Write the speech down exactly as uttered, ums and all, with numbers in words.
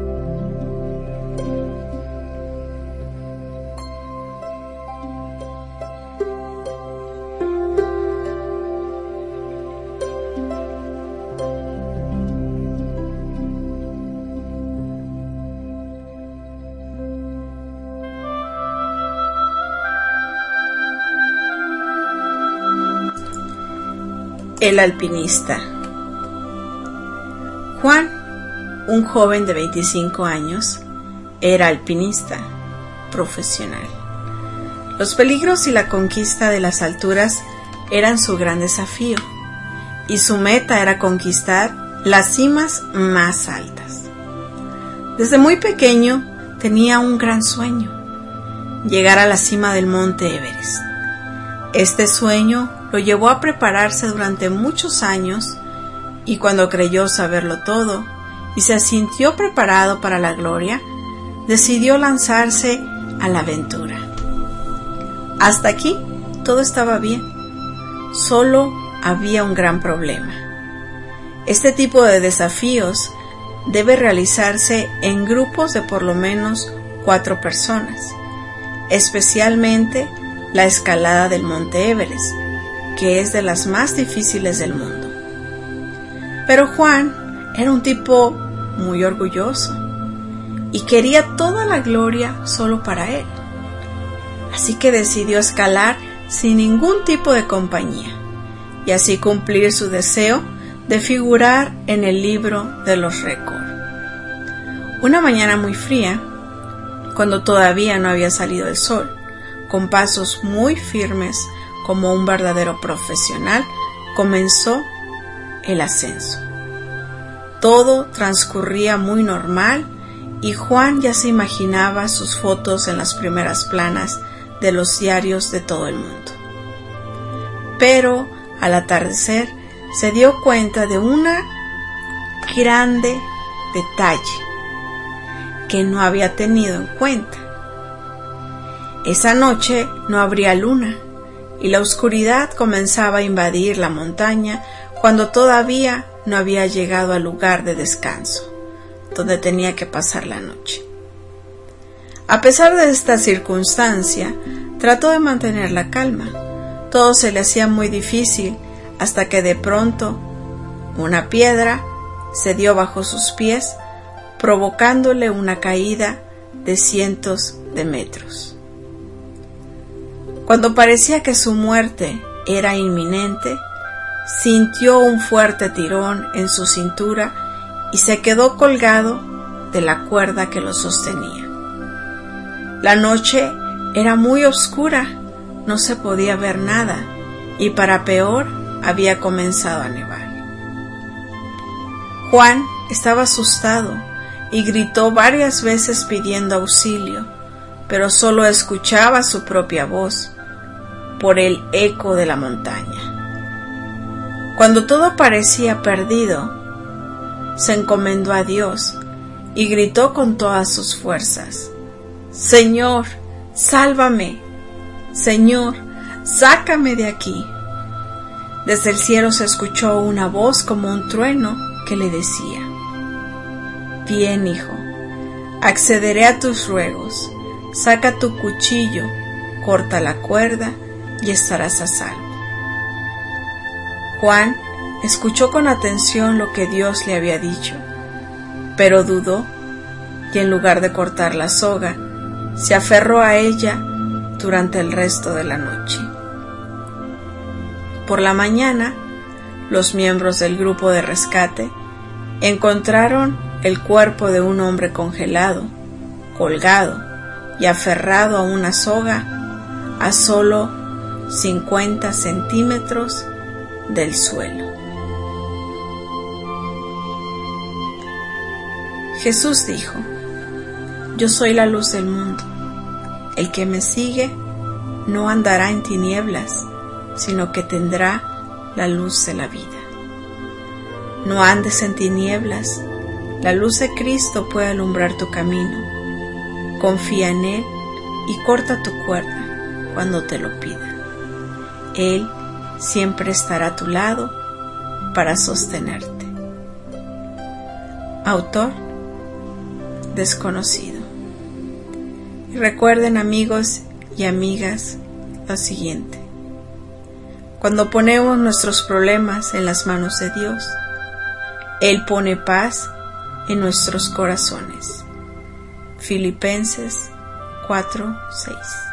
El alpinista. Juan, un joven de veinticinco años, era alpinista profesional. Los peligros y la conquista de las alturas eran su gran desafío, y su meta era conquistar las cimas más altas. Desde muy pequeño tenía un gran sueño: llegar a la cima del monte Everest. Este sueño lo llevó a prepararse durante muchos años, y cuando creyó saberlo todo y se sintió preparado para la gloria, decidió lanzarse a la aventura. Hasta aquí todo estaba bien. Solo había un gran problema. Este tipo de desafíos debe realizarse en grupos de por lo menos cuatro personas, especialmente la escalada del monte Everest, que es de las más difíciles del mundo. Pero Juan era un tipo muy orgulloso y quería toda la gloria solo para él. Así que decidió escalar sin ningún tipo de compañía y así cumplir su deseo de figurar en el libro de los récords. Una mañana muy fría, cuando todavía no había salido el sol, con pasos muy firmes como un verdadero profesional, comenzó el ascenso. Todo transcurría muy normal y Juan ya se imaginaba sus fotos en las primeras planas de los diarios de todo el mundo. Pero al atardecer se dio cuenta de un grande detalle que no había tenido en cuenta. Esa noche no habría luna y la oscuridad comenzaba a invadir la montaña cuando todavía no había llegado al lugar de descanso, donde tenía que pasar la noche. A pesar de esta circunstancia, trató de mantener la calma. Todo se le hacía muy difícil hasta que de pronto una piedra se dio bajo sus pies, provocándole una caída de cientos de metros. Cuando parecía que su muerte era inminente, sintió un fuerte tirón en su cintura y se quedó colgado de la cuerda que lo sostenía. La noche era muy oscura, no se podía ver nada y para peor había comenzado a nevar. Juan estaba asustado y gritó varias veces pidiendo auxilio, pero solo escuchaba su propia voz por el eco de la montaña. Cuando todo parecía perdido, se encomendó a Dios y gritó con todas sus fuerzas: «Señor, sálvame. Señor, sácame de aquí». Desde el cielo se escuchó una voz como un trueno que le decía: «Bien, hijo, accederé a tus ruegos. Saca tu cuchillo, corta la cuerda y estarás a salvo». Juan escuchó con atención lo que Dios le había dicho, pero dudó y en lugar de cortar la soga, se aferró a ella durante el resto de la noche. Por la mañana, los miembros del grupo de rescate encontraron el cuerpo de un hombre congelado, colgado y aferrado a una soga a solo cincuenta centímetros del suelo. Jesús dijo: «Yo soy la luz del mundo. El que me sigue no andará en tinieblas, sino que tendrá la luz de la vida». No andes en tinieblas, la luz de Cristo puede alumbrar tu camino. Confía en Él y corta tu cuerda cuando te lo pida. Él siempre estará a tu lado para sostenerte. Autor: desconocido. Y recuerden, amigos y amigas, lo siguiente: cuando ponemos nuestros problemas en las manos de Dios, Él pone paz en nuestros corazones. Filipenses cuatro seis.